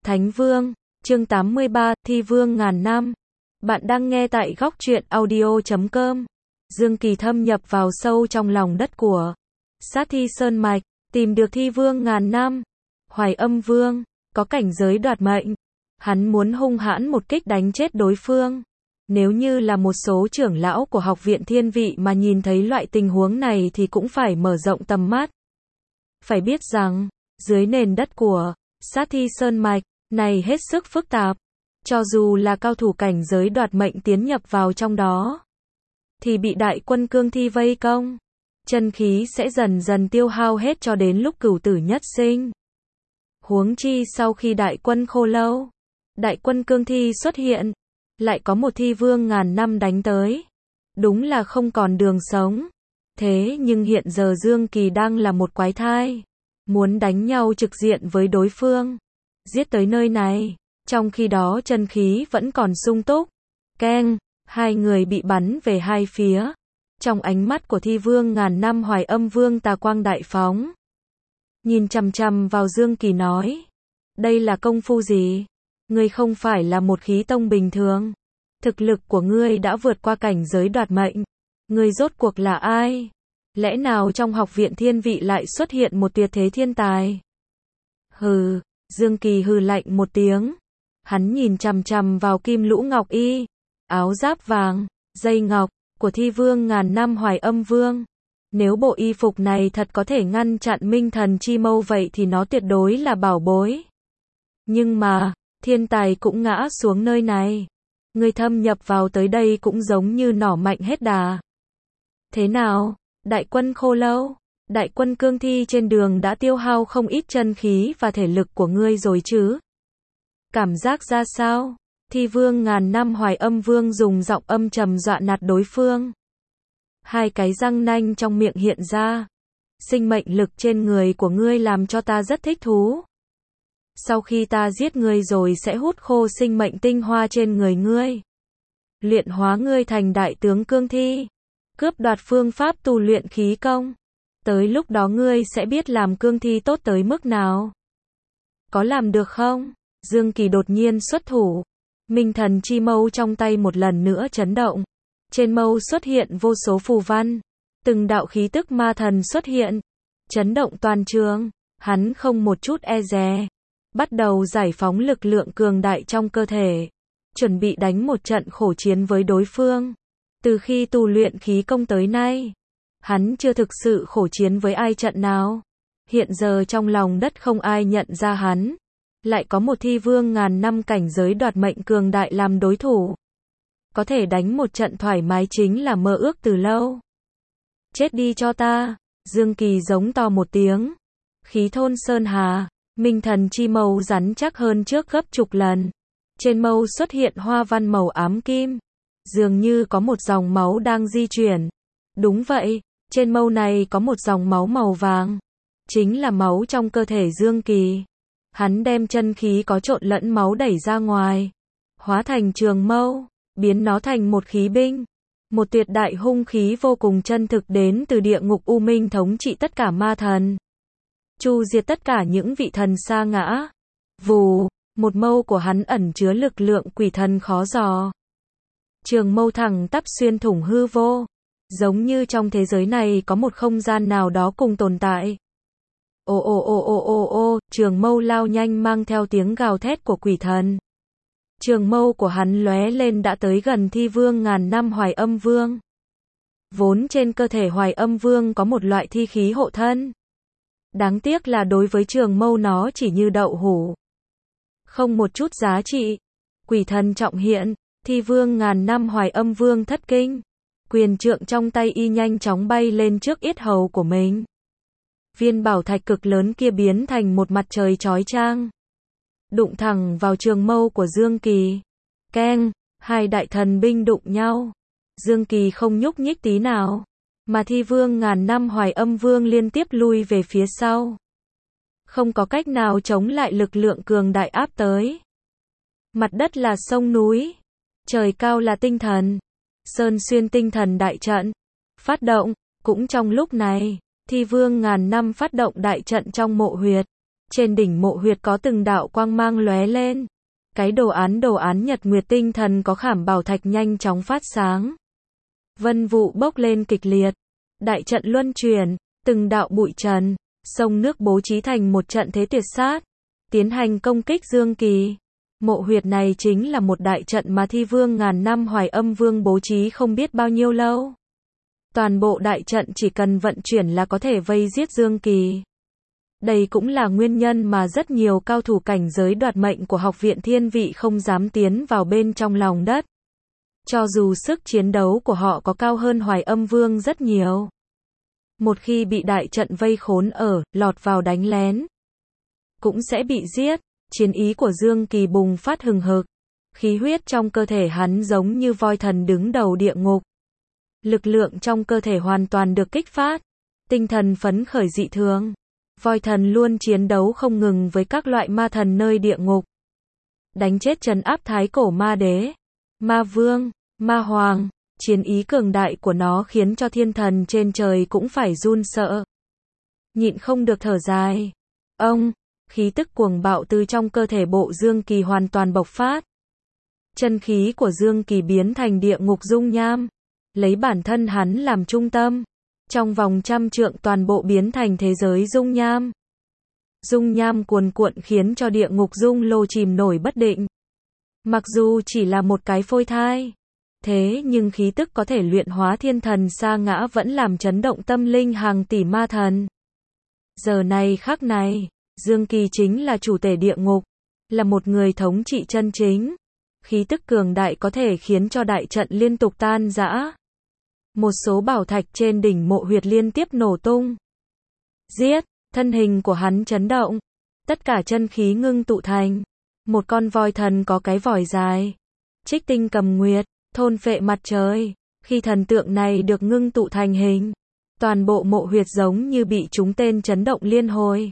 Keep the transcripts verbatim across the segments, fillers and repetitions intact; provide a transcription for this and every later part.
Thánh Vương, chương tám mươi ba, Thi Vương ngàn năm. Bạn đang nghe tại góc truyện audio chấm com. Dương Kỳ thâm nhập vào sâu trong lòng đất của Sát Thi Sơn Mạch, tìm được Thi Vương ngàn năm. Hoài Âm Vương, có cảnh giới đoạt mệnh. Hắn muốn hung hãn một kích đánh chết đối phương. Nếu như là một số trưởng lão của Học viện Thiên Vị mà nhìn thấy loại tình huống này thì cũng phải mở rộng tầm mắt. Phải biết rằng, dưới nền đất của Sát Thi Sơn Mạch này hết sức phức tạp. Cho dù là cao thủ cảnh giới đoạt mệnh tiến nhập vào trong đó, thì bị đại quân cương thi vây công. Chân khí sẽ dần dần tiêu hao hết cho đến lúc cửu tử nhất sinh. Huống chi sau khi đại quân khô lâu, đại quân cương thi xuất hiện, lại có một thi vương ngàn năm đánh tới. Đúng là không còn đường sống. Thế nhưng hiện giờ Dương Kỳ đang là một quái thai, muốn đánh nhau trực diện với đối phương, giết tới nơi này, trong khi đó chân khí vẫn còn sung túc. Keng, hai người bị bắn về hai phía. Trong ánh mắt của thi vương ngàn năm Hoài Âm Vương tà quang đại phóng, nhìn chằm chằm vào Dương Kỳ nói, đây là công phu gì? Ngươi không phải là một khí tông bình thường. Thực lực của ngươi đã vượt qua cảnh giới đoạt mệnh. Ngươi rốt cuộc là ai? Lẽ nào trong Học viện Thiên Vị lại xuất hiện một tuyệt thế thiên tài? Hừ, Dương Kỳ hừ lạnh một tiếng. Hắn nhìn chằm chằm vào kim lũ ngọc y, áo giáp vàng, dây ngọc của thi vương ngàn năm Hoài Âm Vương. Nếu bộ y phục này thật có thể ngăn chặn Minh Thần Chi Mâu vậy thì nó tuyệt đối là bảo bối. Nhưng mà, thiên tài cũng ngã xuống nơi này. Người thâm nhập vào tới đây cũng giống như nỏ mạnh hết đà. Thế nào, đại quân khô lâu, đại quân cương thi trên đường đã tiêu hao không ít chân khí và thể lực của ngươi rồi chứ? Cảm giác ra sao? Thi vương ngàn năm Hoài Âm Vương dùng giọng âm trầm dọa nạt đối phương. Hai cái răng nanh trong miệng hiện ra. Sinh mệnh lực trên người của ngươi làm cho ta rất thích thú. Sau khi ta giết ngươi rồi sẽ hút khô sinh mệnh tinh hoa trên người ngươi, luyện hóa ngươi thành đại tướng cương thi, cướp đoạt phương pháp tu luyện khí công. Tới lúc đó ngươi sẽ biết làm cương thi tốt tới mức nào. Có làm được không? Dương Kỳ đột nhiên xuất thủ. Minh Thần Chi Mâu trong tay một lần nữa chấn động. Trên mâu xuất hiện vô số phù văn. Từng đạo khí tức ma thần xuất hiện, chấn động toàn trường. Hắn không một chút e dè, bắt đầu giải phóng lực lượng cường đại trong cơ thể, chuẩn bị đánh một trận khổ chiến với đối phương. Từ khi tu luyện khí công tới nay, hắn chưa thực sự khổ chiến với ai trận nào. Hiện giờ trong lòng đất không ai nhận ra hắn, lại có một thi vương ngàn năm cảnh giới đoạt mệnh cường đại làm đối thủ. Có thể đánh một trận thoải mái chính là mơ ước từ lâu. Chết đi cho ta! Dương Kỳ giống to một tiếng. Khí thôn sơn hà, Minh Thần Chi Mâu rắn chắc hơn trước gấp chục lần. Trên mâu xuất hiện hoa văn màu ám kim, dường như có một dòng máu đang di chuyển. Đúng vậy, trên mâu này có một dòng máu màu vàng, chính là máu trong cơ thể Dương Kỳ. Hắn đem chân khí có trộn lẫn máu đẩy ra ngoài, hóa thành trường mâu, biến nó thành một khí binh, một tuyệt đại hung khí vô cùng chân thực đến từ địa ngục U Minh thống trị tất cả ma thần, chu diệt tất cả những vị thần sa ngã. Vù, một mâu của hắn ẩn chứa lực lượng quỷ thần khó dò. Trường mâu thẳng tắp xuyên thủng hư vô, giống như trong thế giới này có một không gian nào đó cùng tồn tại. Ô ô ô ô ô ô, trường mâu lao nhanh mang theo tiếng gào thét của quỷ thần. Trường mâu của hắn lóe lên đã tới gần thi vương ngàn năm Hoài Âm Vương. Vốn trên cơ thể Hoài Âm Vương có một loại thi khí hộ thân. Đáng tiếc là đối với trường mâu nó chỉ như đậu hũ, không một chút giá trị. Quỷ thần trọng hiện, thi vương ngàn năm Hoài Âm Vương thất kinh. Quyền trượng trong tay y nhanh chóng bay lên trước yết hầu của mình. Viên bảo thạch cực lớn kia biến thành một mặt trời chói chang, đụng thẳng vào trường mâu của Dương Kỳ. Keng, hai đại thần binh đụng nhau. Dương Kỳ không nhúc nhích tí nào, mà thi vương ngàn năm Hoài Âm Vương liên tiếp lui về phía sau. Không có cách nào chống lại lực lượng cường đại áp tới. Mặt đất là sông núi, trời cao là tinh thần. Sơn xuyên tinh thần đại trận phát động. Cũng trong lúc này, thi vương ngàn năm phát động đại trận trong mộ huyệt. Trên đỉnh mộ huyệt có từng đạo quang mang lóe lên. Cái đồ án đồ án nhật nguyệt tinh thần có khảm bảo thạch nhanh chóng phát sáng. Vân vụ bốc lên kịch liệt. Đại trận luân chuyển, từng đạo bụi trần, sông nước bố trí thành một trận thế tuyệt sát, tiến hành công kích Dương Kỳ. Mộ huyệt này chính là một đại trận mà Thi Vương ngàn năm Hoài Âm Vương bố trí không biết bao nhiêu lâu. Toàn bộ đại trận chỉ cần vận chuyển là có thể vây giết Dương Kỳ. Đây cũng là nguyên nhân mà rất nhiều cao thủ cảnh giới đoạt mệnh của Học viện Thiên Vị không dám tiến vào bên trong lòng đất. Cho dù sức chiến đấu của họ có cao hơn Hoài Âm Vương rất nhiều. Một khi bị đại trận vây khốn ở, lọt vào đánh lén, cũng sẽ bị giết. Chiến ý của Dương Kỳ bùng phát hừng hực. Khí huyết trong cơ thể hắn giống như voi thần đứng đầu địa ngục. Lực lượng trong cơ thể hoàn toàn được kích phát. Tinh thần phấn khởi dị thường. Voi thần luôn chiến đấu không ngừng với các loại ma thần nơi địa ngục. Đánh chết trấn áp thái cổ ma đế, ma vương, ma hoàng. Chiến ý cường đại của nó khiến cho thiên thần trên trời cũng phải run sợ. Nhịn không được thở dài. Ông, khí tức cuồng bạo từ trong cơ thể bộ Dương Kỳ hoàn toàn bộc phát. Chân khí của Dương Kỳ biến thành địa ngục dung nham. Lấy bản thân hắn làm trung tâm. Trong vòng trăm trượng toàn bộ biến thành thế giới dung nham. Dung nham cuồn cuộn khiến cho địa ngục dung lô chìm nổi bất định. Mặc dù chỉ là một cái phôi thai, thế nhưng khí tức có thể luyện hóa thiên thần sa ngã vẫn làm chấn động tâm linh hàng tỷ ma thần. Giờ này khắc này, Dương Kỳ chính là chủ tể địa ngục, là một người thống trị chân chính. Khí tức cường đại có thể khiến cho đại trận liên tục tan rã. Một số bảo thạch trên đỉnh mộ huyệt liên tiếp nổ tung. Giết, thân hình của hắn chấn động. Tất cả chân khí ngưng tụ thành một con voi thần có cái vòi dài. Trích tinh cầm nguyệt, thôn phệ mặt trời. Khi thần tượng này được ngưng tụ thành hình, toàn bộ mộ huyệt giống như bị trúng tên chấn động liên hồi.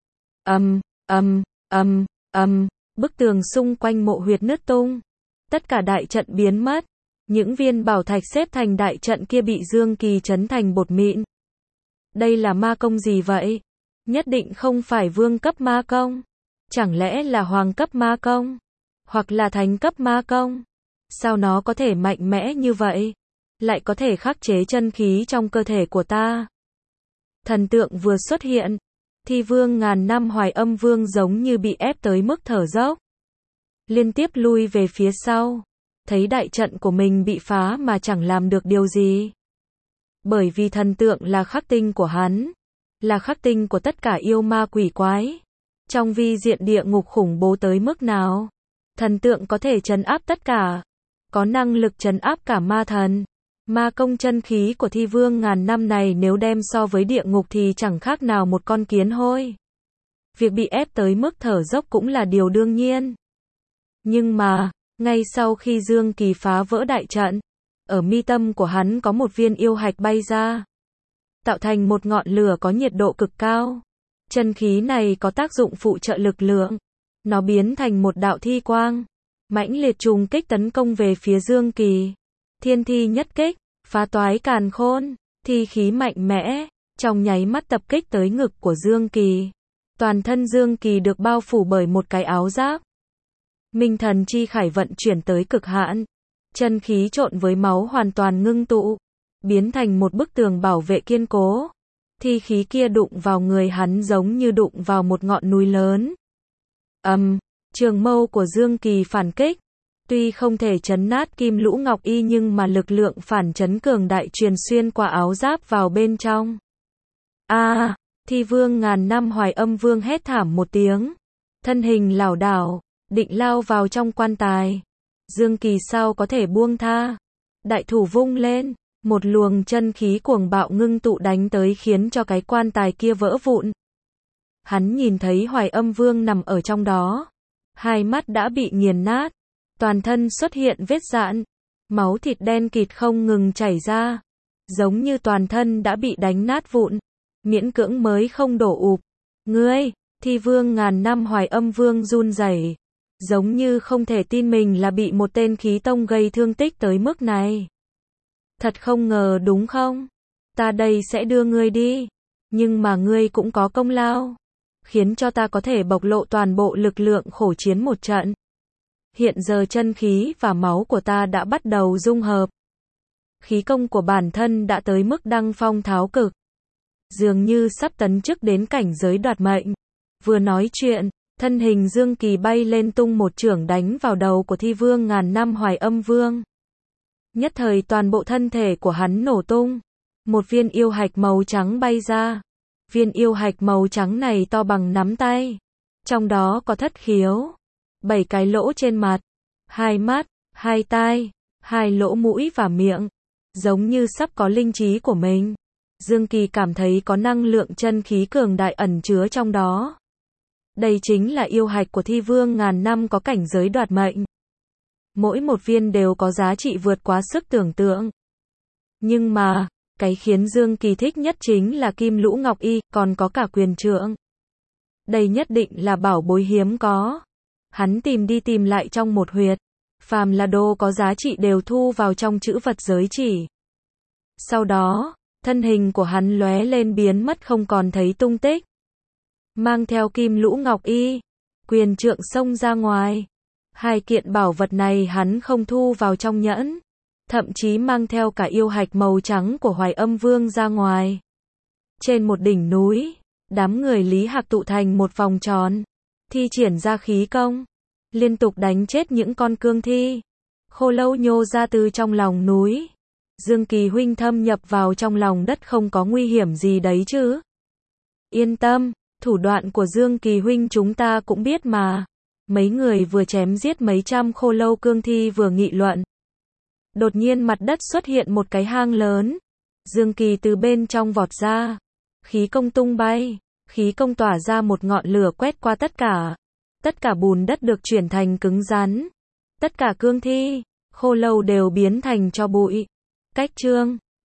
Ầm, ầm, ầm, ầm, bức tường xung quanh mộ huyệt nứt tung. Tất cả đại trận biến mất. Những viên bảo thạch xếp thành đại trận kia bị Dương Kỳ chấn thành bột mịn. Đây là ma công gì vậy? Nhất định không phải vương cấp ma công. Chẳng lẽ là hoàng cấp ma công? Hoặc là thánh cấp ma công? Sao nó có thể mạnh mẽ như vậy? Lại có thể khắc chế chân khí trong cơ thể của ta? Thần tượng vừa xuất hiện. Thi Vương ngàn năm Hoài Âm Vương giống như bị ép tới mức thở dốc. Liên tiếp lui về phía sau. Thấy đại trận của mình bị phá mà chẳng làm được điều gì. Bởi vì thần tượng là khắc tinh của hắn. Là khắc tinh của tất cả yêu ma quỷ quái. Trong vi diện địa ngục khủng bố tới mức nào, thần tượng có thể trấn áp tất cả. Có năng lực trấn áp cả ma thần. Ma công chân khí của Thi Vương ngàn năm này nếu đem so với địa ngục thì chẳng khác nào một con kiến hôi. Việc bị ép tới mức thở dốc cũng là điều đương nhiên. Nhưng mà, ngay sau khi Dương Kỳ phá vỡ đại trận, ở mi tâm của hắn có một viên yêu hạch bay ra, tạo thành một ngọn lửa có nhiệt độ cực cao. Chân khí này có tác dụng phụ trợ lực lượng. Nó biến thành một đạo thi quang, mãnh liệt trùng kích tấn công về phía Dương Kỳ. Thiên thi nhất kích, phá toái càn khôn, thi khí mạnh mẽ, trong nháy mắt tập kích tới ngực của Dương Kỳ. Toàn thân Dương Kỳ được bao phủ bởi một cái áo giáp. Minh thần chi khải vận chuyển tới cực hạn. Chân khí trộn với máu hoàn toàn ngưng tụ, biến thành một bức tường bảo vệ kiên cố. Thi khí kia đụng vào người hắn giống như đụng vào một ngọn núi lớn. Ầm, um, trường mâu của Dương Kỳ phản kích. Tuy không thể chấn nát kim lũ ngọc y nhưng mà lực lượng phản chấn cường đại truyền xuyên qua áo giáp vào bên trong. A, à, Thi Vương ngàn năm Hoài Âm Vương hét thảm một tiếng. Thân hình lảo đảo, định lao vào trong quan tài. Dương Kỳ sao có thể buông tha. Đại thủ vung lên. Một luồng chân khí cuồng bạo ngưng tụ đánh tới khiến cho cái quan tài kia vỡ vụn. Hắn nhìn thấy Hoài Âm Vương nằm ở trong đó. Hai mắt đã bị nghiền nát. Toàn thân xuất hiện vết rạn. Máu thịt đen kịt không ngừng chảy ra. Giống như toàn thân đã bị đánh nát vụn. Miễn cưỡng mới không đổ ụp. Ngươi, Thi Vương ngàn năm Hoài Âm Vương run rẩy, giống như không thể tin mình là bị một tên khí tông gây thương tích tới mức này. Thật không ngờ đúng không? Ta đây sẽ đưa ngươi đi. Nhưng mà ngươi cũng có công lao. khiến cho ta có thể bộc lộ toàn bộ lực lượng khổ chiến một trận. Hiện giờ chân khí và máu của ta đã bắt đầu dung hợp. Khí công của bản thân đã tới mức đăng phong tháo cực. Dường như sắp tấn chức đến cảnh giới đoạt mệnh. Vừa nói chuyện, thân hình Dương Kỳ bay lên tung một chưởng đánh vào đầu của thi vương ngàn năm Hoài Âm Vương. Nhất thời toàn bộ thân thể của hắn nổ tung. Một viên yêu hạch màu trắng bay ra. Viên yêu hạch màu trắng này to bằng nắm tay. Trong đó có thất khiếu. Bảy cái lỗ trên mặt. Hai mắt, hai tai, hai lỗ mũi và miệng. Giống như sắp có linh trí của mình. Dương Kỳ cảm thấy có năng lượng chân khí cường đại ẩn chứa trong đó. Đây chính là yêu hạch của thi vương ngàn năm có cảnh giới đoạt mệnh. Mỗi một viên đều có giá trị vượt quá sức tưởng tượng. Nhưng mà, cái khiến Dương Kỳ thích nhất chính là Kim Lũ Ngọc Y, còn có cả quyền trượng. Đây nhất định là bảo bối hiếm có. Hắn tìm đi tìm lại trong một huyệt. Phàm là đồ có giá trị đều thu vào trong chữ vật giới chỉ. Sau đó, thân hình của hắn lóe lên biến mất không còn thấy tung tích. Mang theo Kim Lũ Ngọc Y, quyền trượng xông ra ngoài. Hai kiện bảo vật này hắn không thu vào trong nhẫn. Thậm chí mang theo cả yêu hạch màu trắng của Hoài Âm Vương ra ngoài. Trên một đỉnh núi, đám người Lý Hạc tụ thành một vòng tròn. Thi triển ra khí công. Liên tục đánh chết những con cương thi. Khô lâu nhô ra từ trong lòng núi. Dương Kỳ huynh thâm nhập vào trong lòng đất không có nguy hiểm gì đấy chứ. Yên tâm, thủ đoạn của Dương Kỳ huynh chúng ta cũng biết mà. Mấy người vừa chém giết mấy trăm khô lâu cương thi vừa nghị luận. Đột nhiên mặt đất xuất hiện một cái hang lớn. Dương Kỳ từ bên trong vọt ra. Khí công tung bay. Khí công tỏa ra một ngọn lửa quét qua tất cả. Tất cả bùn đất được chuyển thành cứng rắn. Tất cả cương thi, khô lâu đều biến thành tro bụi. Cách chương